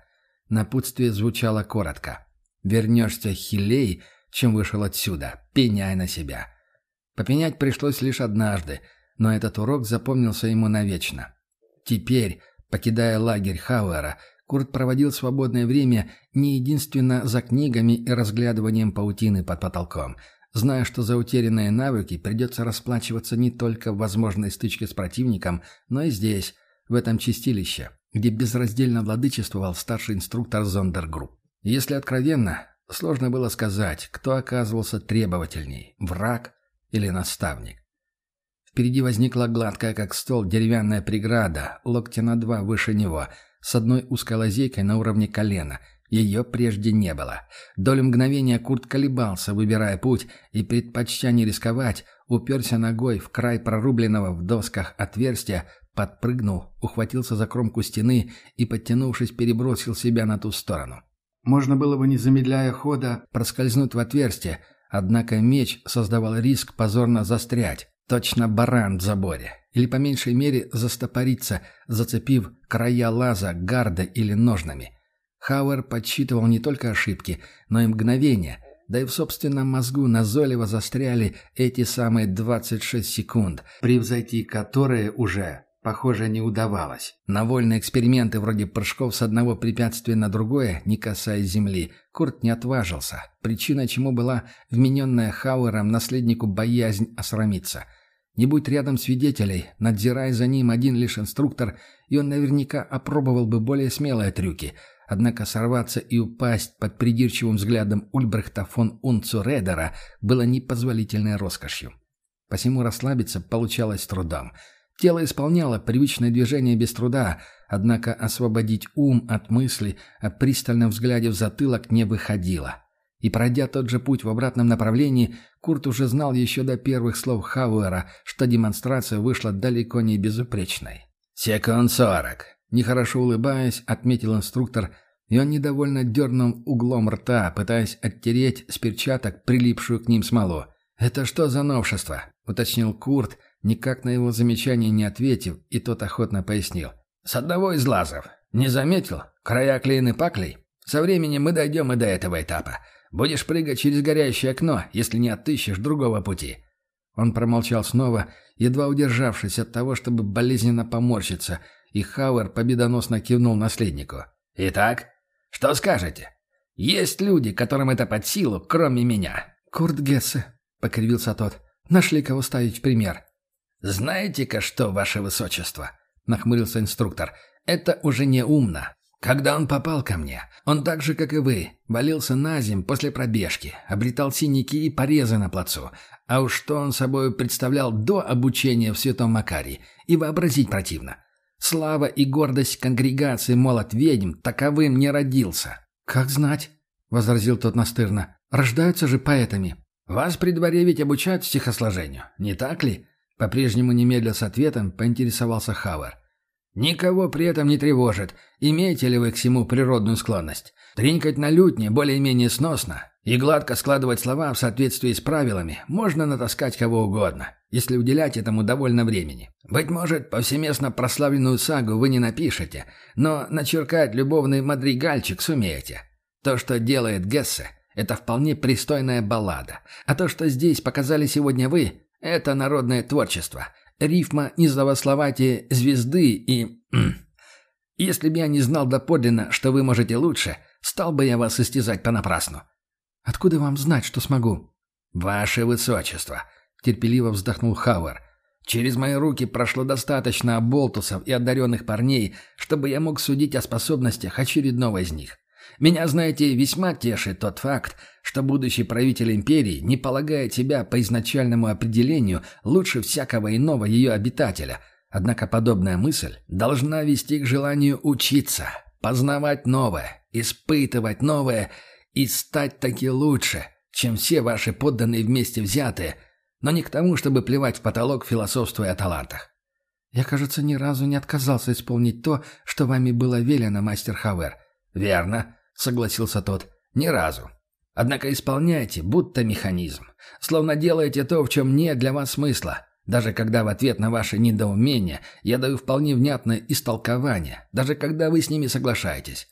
Напутствие звучало коротко. «Вернешься хилей, чем вышел отсюда. Пеняй на себя». Попенять пришлось лишь однажды, но этот урок запомнился ему навечно. Теперь, покидая лагерь Хауэра, Курт проводил свободное время не единственно за книгами и разглядыванием паутины под потолком, зная, что за утерянные навыки придется расплачиваться не только в возможной стычке с противником, но и здесь, в этом чистилище, где безраздельно владычествовал старший инструктор Зондергрупп. Если откровенно, сложно было сказать, кто оказывался требовательней – враг или наставник. Впереди возникла гладкая, как стол, деревянная преграда, локтя на 2 выше него, с одной узкой лазейкой на уровне колена. Ее прежде не было. Долю мгновения Курт колебался, выбирая путь, и, предпочтя не рисковать, уперся ногой в край прорубленного в досках отверстия, подпрыгнул, ухватился за кромку стены и, подтянувшись, перебросил себя на ту сторону. Можно было бы, не замедляя хода, проскользнуть в отверстие, однако меч создавал риск позорно застрять, точно баран в заборе, или по меньшей мере застопориться, зацепив края лаза гардой или ножнами. Хауэр подсчитывал не только ошибки, но и мгновения, да и в собственном мозгу назойливо застряли эти самые 26 секунд, превзойти которые уже, похоже, не удавалось. На вольные эксперименты вроде прыжков с одного препятствия на другое, не касаясь земли, Курт не отважился, причиной чему была вмененная Хауэром наследнику боязнь осрамиться. Не будь рядом свидетелей, надзирая за ним один лишь инструктор, и он наверняка опробовал бы более смелые трюки, однако сорваться и упасть под придирчивым взглядом Ульбрихта фон Унцуредера было непозволительной роскошью. Посему расслабиться получалось с трудом. Тело исполняло привычное движение без труда, однако освободить ум от мысли о пристальном взгляде в затылок не выходило. И пройдя тот же путь в обратном направлении, Курт уже знал еще до первых слов Хауэра, что демонстрация вышла далеко не безупречной. «Секунд 40», — нехорошо улыбаясь, отметил инструктор, и он недовольно дернул углом рта, пытаясь оттереть с перчаток прилипшую к ним смолу. «Это что за новшество?» — уточнил Курт, никак на его замечание не ответив, и тот охотно пояснил. «С одного из лазов. Не заметил? Края клеены паклей. Со временем мы дойдем и до этого этапа. Будешь прыгать через горящее окно, если не отыщешь другого пути». Он промолчал снова, едва удержавшись от того, чтобы болезненно поморщиться, и Хауэр победоносно кивнул наследнику. «Итак, что скажете? Есть люди, которым это под силу, кроме меня?» «Курт Гессе», — покривился тот. «Нашли кого ставить в пример». «Знаете-ка что, ваше высочество?» — нахмурился инструктор. «Это уже не умно. Когда он попал ко мне, он так же, как и вы, валился на земь после пробежки, обретал синяки и порезы на плацу. А уж что он собой представлял до обучения в Святом Макарии, и вообразить противно. Слава и гордость конгрегации молот ведьм таковым не родился». «Как знать», — возразил тот настырно. «Рождаются же поэтами». «Вас при дворе ведь обучают стихосложению, не так ли?» По-прежнему немедля с ответом поинтересовался Хауэр. «Никого при этом не тревожит, имеете ли вы к всему природную склонность. Тринкать на лютне более-менее сносно, и гладко складывать слова в соответствии с правилами можно натаскать кого угодно, если уделять этому довольно времени. Быть может, повсеместно прославленную сагу вы не напишете, но начеркать любовный мадригальчик сумеете. То, что делает Гессе, это вполне пристойная баллада, а то, что здесь показали сегодня вы, это народное творчество, рифма незловословатие звезды и... Если бы я не знал доподлинно, что вы можете лучше, стал бы я вас истязать понапрасну». «Откуда вам знать, что смогу?» «Ваше высочество», — терпеливо вздохнул Хауэр. «Через мои руки прошло достаточно оболтусов и одаренных парней, чтобы я мог судить о способностях очередного из них. Меня, знаете, весьма тешит тот факт, что будущий правитель империи не полагает себя по изначальному определению лучше всякого иного ее обитателя. Однако подобная мысль должна вести к желанию учиться, познавать новое, испытывать новое и стать таки лучше, чем все ваши подданные вместе взятые, но не к тому, чтобы плевать в потолок, философствуя о талантах». «Я, кажется, ни разу не отказался исполнить то, что вами было велено, мастер Хауэр». «Верно», — согласился тот, — «ни разу. Однако исполняйте, будто механизм. Словно делаете то, в чем нет для вас смысла. Даже когда в ответ на ваши недоумения я даю вполне внятное истолкование, даже когда вы с ними соглашаетесь.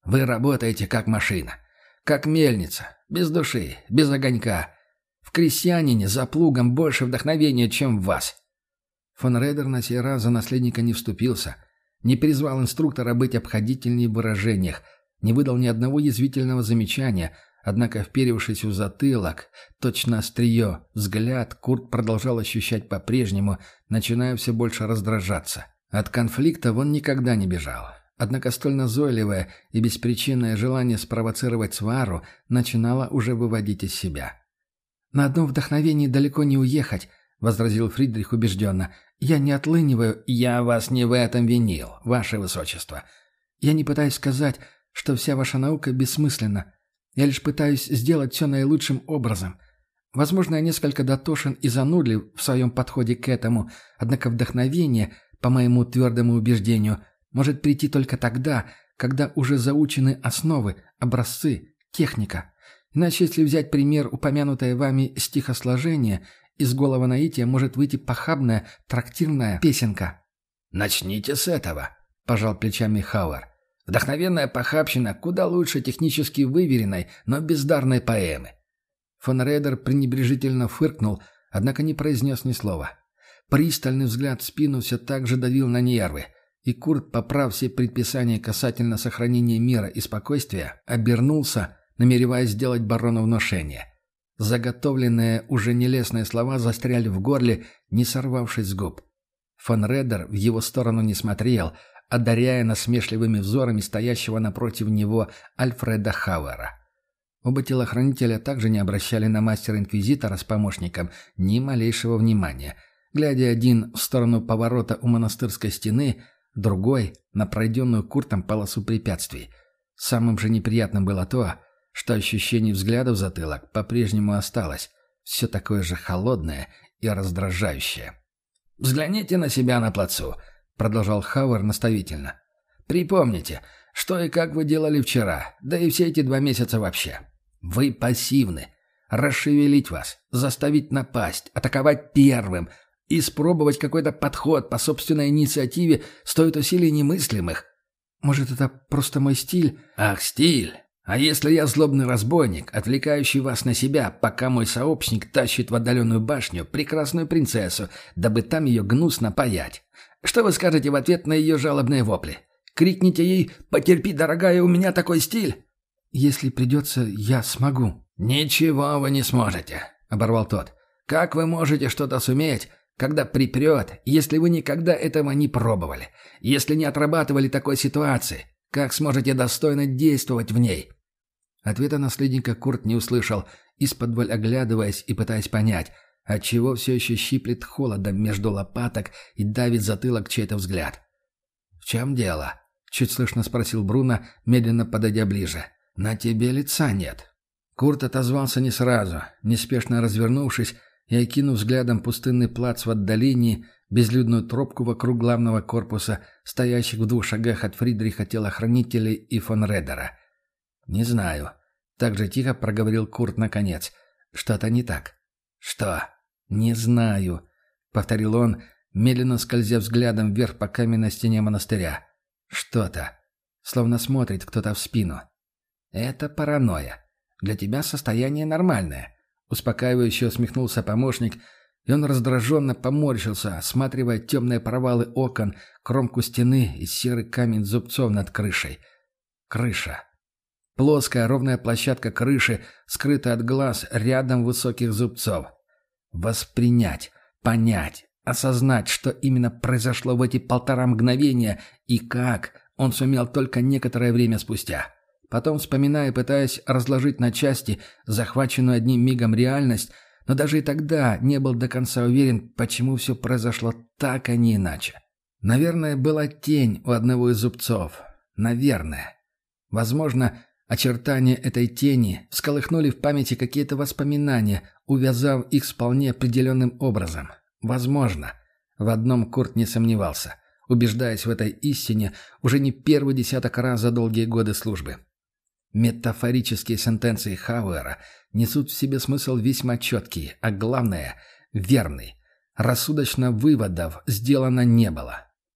Вы работаете как машина, как мельница, без души, без огонька. В крестьянине за плугом больше вдохновения, чем в вас». Фон Редер на сей раз за наследника не вступился, не призвал инструктора быть обходительней в выражениях, не выдал ни одного язвительного замечания, однако, вперевшись в затылок, точно острие, взгляд Курт продолжал ощущать по-прежнему, начиная все больше раздражаться. От конфликта он никогда не бежал. Однако столь назойливое и беспричинное желание спровоцировать свару начинало уже выводить из себя. «На одном вдохновении далеко не уехать», — возразил Фридрих убежденно. «Я не отлыниваю». «Я вас не в этом винил, ваше высочество». «Я не пытаюсь сказать, что вся ваша наука бессмысленна. Я лишь пытаюсь сделать все наилучшим образом. Возможно, я несколько дотошен и занудлив в своем подходе к этому, однако вдохновение, по моему твердому убеждению, может прийти только тогда, когда уже заучены основы, образцы, техника. Иначе, если взять пример упомянутое вами стихосложение, из голого наития может выйти похабная трактирная песенка». «Начните с этого», — пожал плечами Хауэр. «Вдохновенная похабщина куда лучше технически выверенной, но бездарной поэмы». Фон Редер пренебрежительно фыркнул, однако не произнес ни слова. Пристальный взгляд в спину все так же давил на нервы, и Курт, поправ все предписания касательно сохранения мира и спокойствия, обернулся, намереваясь сделать барону внушение. Заготовленные уже нелестные слова застряли в горле, не сорвавшись с губ. Фон Редер в его сторону не смотрел, одаряя насмешливыми взорами стоящего напротив него Альфреда Хауэра. Оба телохранителя также не обращали на мастера-инквизитора с помощником ни малейшего внимания, глядя один в сторону поворота у монастырской стены, другой — на пройденную Куртом полосу препятствий. Самым же неприятным было то, что ощущение взгляда в затылок по-прежнему осталось, все такое же холодное и раздражающее. «Взгляните на себя на плацу», — продолжал Хауэр наставительно. «Припомните, что и как вы делали вчера, да и все эти 2 месяца вообще. Вы пассивны. Расшевелить вас, заставить напасть, атаковать первым, испробовать какой-то подход по собственной инициативе стоит усилий немыслимых». «Может, это просто мой стиль?» «Ах, стиль! А если я злобный разбойник, отвлекающий вас на себя, пока мой сообщник тащит в отдаленную башню прекрасную принцессу, дабы там ее гнусно паять? Что вы скажете в ответ на ее жалобные вопли? Крикните ей «Потерпи, дорогая, у меня такой стиль!» «Если придется, я смогу». «Ничего вы не сможете», — оборвал тот. «Как вы можете что-то суметь, когда припрет, если вы никогда этого не пробовали, если не отрабатывали такой ситуации? Как сможете достойно действовать в ней?» Ответа наследника Курт не услышал, исподволь оглядываясь и пытаясь понять, отчего все еще щиплет холодом между лопаток и давит затылок чей-то взгляд. «В чем дело?» — чуть слышно спросил Бруно, медленно подойдя ближе. «На тебе лица нет». Курт отозвался не сразу, неспешно развернувшись и окинув взглядом пустынный плац в отдалении, безлюдную тропку вокруг главного корпуса, стоящих в 2 шагах от Фридриха телохранителей и фон Редера. «Не знаю», — так же тихо проговорил Курт наконец. «Что-то не так». «Что?» «Не знаю», — повторил он, медленно скользя взглядом вверх по каменной стене монастыря. «Что-то. Словно смотрит кто-то в спину». «Это паранойя. Для тебя состояние нормальное», — успокаивающе усмехнулся помощник, и он раздраженно поморщился, осматривая темные провалы окон, кромку стены и серый камень зубцов над крышей. Крыша. Плоская ровная площадка крыши, скрытая от глаз рядом высоких зубцов. Воспринять, понять, осознать, что именно произошло в эти 1,5 мгновения и как, он сумел только некоторое время спустя. Потом, вспоминая, пытаясь разложить на части захваченную одним мигом реальность, но даже и тогда не был до конца уверен, почему все произошло так, а не иначе. Наверное, была тень у одного из зубцов. Наверное. Возможно, очертания этой тени всколыхнули в памяти какие-то воспоминания, увязав их с вполне определенным образом. Возможно. В одном Курт не сомневался, убеждаясь в этой истине уже не первый десяток раз за долгие годы службы. Метафорические сентенции Хауэра несут в себе смысл весьма четкий, а главное – верный. Рассудочно выводов сделано не было.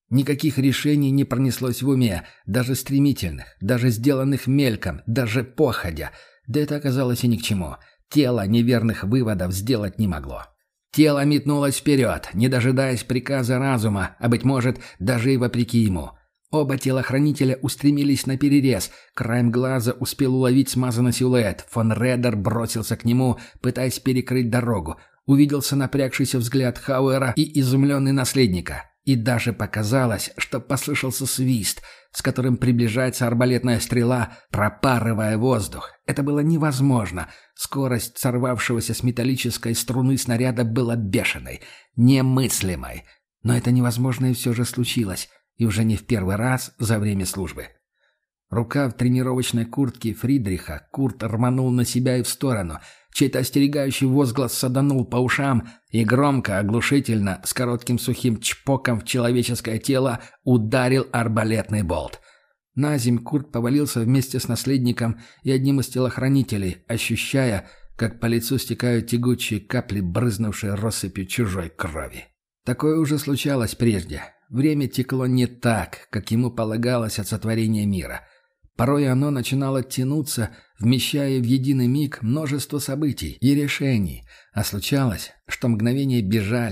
Никаких решений не пронеслось в уме, даже стремительных, даже сделанных мельком, даже походя. Да это оказалось и ни к чему. Тело неверных выводов сделать не могло. Тело метнулось вперед, не дожидаясь приказа разума, а, быть может, даже и вопреки ему. Оба телохранителя устремились на перерез. Краем глаза успел уловить смазанный силуэт. Фон Редер бросился к нему, пытаясь перекрыть дорогу. Увиделся напрягшийся взгляд Хауэра и изумленный наследника. И даже показалось, что послышался свист, с которым приближается арбалетная стрела, пропарывая воздух. Это было невозможно. Скорость сорвавшегося с металлической струны снаряда была бешеной, немыслимой. Но это невозможное все же случилось, и уже не в первый раз за время службы. Рука в тренировочной куртке Фридриха, Курт рванул на себя и в сторону. Чей-то остерегающий возглас саданул по ушам, и громко, оглушительно, с коротким сухим чпоком в человеческое тело ударил арбалетный болт. Наземь Курт повалился вместе с наследником и одним из телохранителей, ощущая, как по лицу стекают тягучие капли, брызнувшие россыпью чужой крови. Такое уже случалось прежде. Время текло не так, как ему полагалось от сотворения мира. Порой оно начинало тянуться, вмещая в единый миг множество событий и решений. А случалось, что мгновения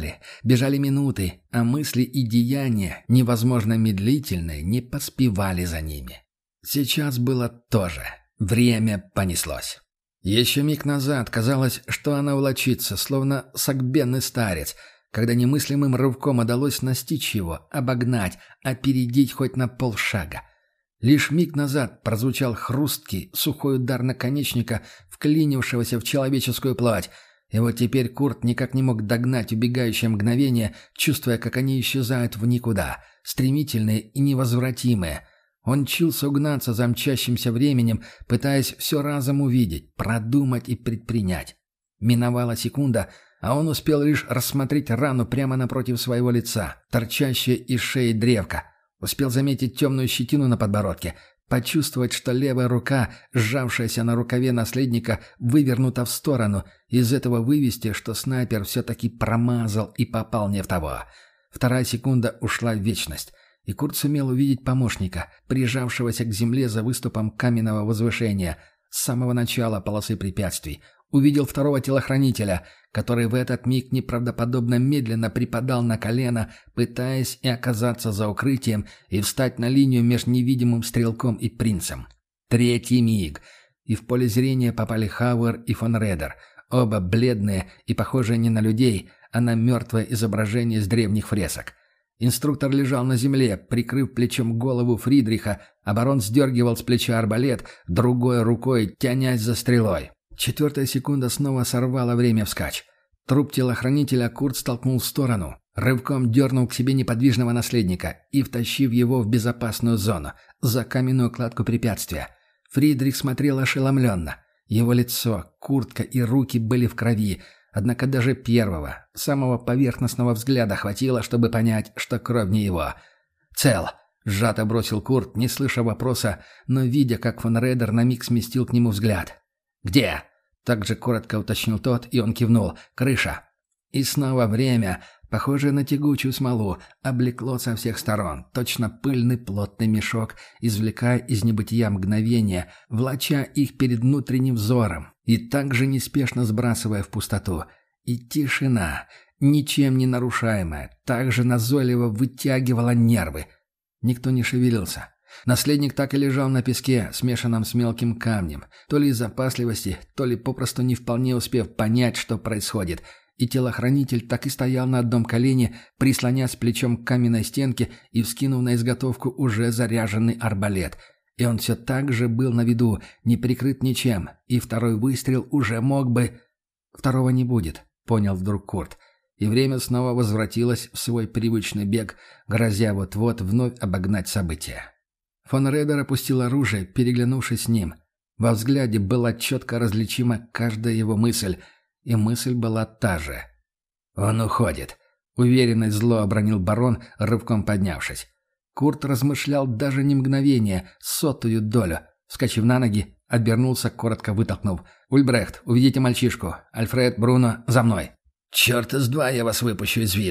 бежали минуты, а мысли и деяния, невозможно медлительные, не поспевали за ними. Сейчас было то же. Время понеслось. Еще миг назад казалось, что она влачится, словно согбенный старец, когда немыслимым рывком удалось настичь его, обогнать, опередить хоть на полшага. Лишь миг назад прозвучал хрусткий, сухой удар наконечника, вклинившегося в человеческую плоть. И вот теперь Курт никак не мог догнать убегающее мгновение, чувствуя, как они исчезают в никуда, стремительные и невозвратимые. Он чился угнаться за мчащимся временем, пытаясь все разом увидеть, продумать и предпринять. Миновала секунда, а он успел лишь рассмотреть рану прямо напротив своего лица, торчащее из шеи древко. Успел заметить темную щетину на подбородке, почувствовать, что левая рука, сжавшаяся на рукаве наследника, вывернута в сторону, из этого вывести, что снайпер все-таки промазал и попал не в того. Вторая секунда ушла в вечность, и Курт сумел увидеть помощника, прижавшегося к земле за выступом каменного возвышения, с самого начала полосы препятствий. Увидел второго телохранителя, который в этот миг неправдоподобно медленно припадал на колено, пытаясь и оказаться за укрытием и встать на линию между невидимым стрелком и принцем. Третий миг, и в поле зрения попали Хауэр и фон Редер, оба бледные и похожие не на людей, а на мертвое изображение с древних фресок. Инструктор лежал на земле, прикрыв плечом голову Фридриха, а барон сдергивал с плеча арбалет, другой рукой тянясь за стрелой. Четвертая секунда снова сорвала время вскачь. Труп телохранителя Курт столкнул в сторону, рывком дернул к себе неподвижного наследника и, втащив его в безопасную зону, за каменную кладку препятствия. Фридрих смотрел ошеломленно. Его лицо, куртка и руки были в крови, однако даже первого, самого поверхностного взгляда хватило, чтобы понять, что кровь не его. «Цел!» — сжато бросил Курт, не слыша вопроса, но видя, как фон Редер на миг сместил к нему взгляд. «Где?» — также коротко уточнил тот, и он кивнул. «Крыша». И снова время, похожее на тягучую смолу, облекло со всех сторон, точно пыльный плотный мешок, извлекая из небытия мгновения, влача их перед внутренним взором и также неспешно сбрасывая в пустоту. И тишина, ничем не нарушаемая, также назойливо вытягивала нервы. Никто не шевелился. Наследник так и лежал на песке, смешанном с мелким камнем, то ли из запасливости, то ли попросту не вполне успев понять, что происходит. И телохранитель так и стоял на одном колене, прислонясь плечом к каменной стенке и вскинув на изготовку уже заряженный арбалет. И он все так же был на виду, не прикрыт ничем, и второй выстрел уже мог бы... «Второго не будет», — понял вдруг Курт. И время снова возвратилось в свой привычный бег, грозя вот-вот вновь обогнать события. Фон Редер опустил оружие, переглянувшись с ним. Во взгляде была четко различима каждая его мысль, и мысль была та же. «Он уходит», — уверенно и зло обронил барон, рывком поднявшись. Курт размышлял даже не мгновение, сотую долю. Вскочив на ноги, обернулся, коротко вытолкнув. «Ульбрехт, уведите мальчишку. Альфред, Бруно, за мной». «Черт из два я вас выпущу из виду», —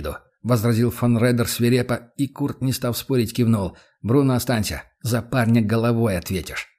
возразил фон Редер свирепо, и Курт, не став спорить, кивнул. «Бруно, останься. За парня головой ответишь».